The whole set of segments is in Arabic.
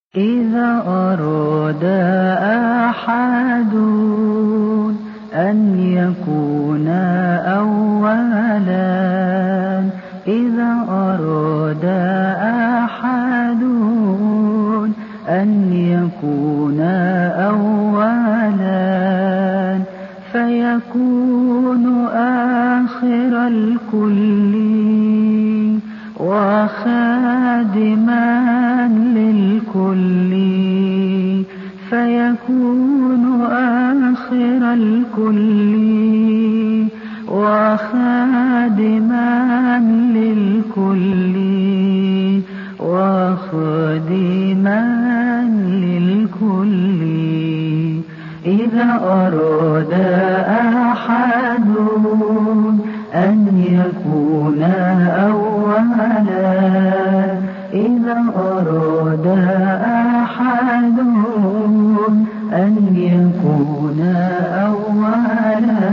إذا أراد أحد أن يكون أولا، إذا أراد أحد أن يكون أولا، فيكون آخر الكل وخادما للكل، فيكون آخر الكل وخادما للكل وخادما للكل. إذا أراد أحد أن يكون أولا، إذا أراد أحد أن يكون أولا،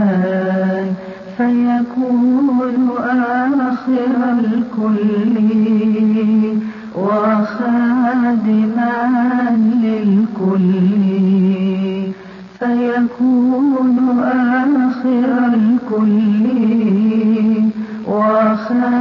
فيكون آخر الكل وخادما للكل، فيكون آخر الكل وخادما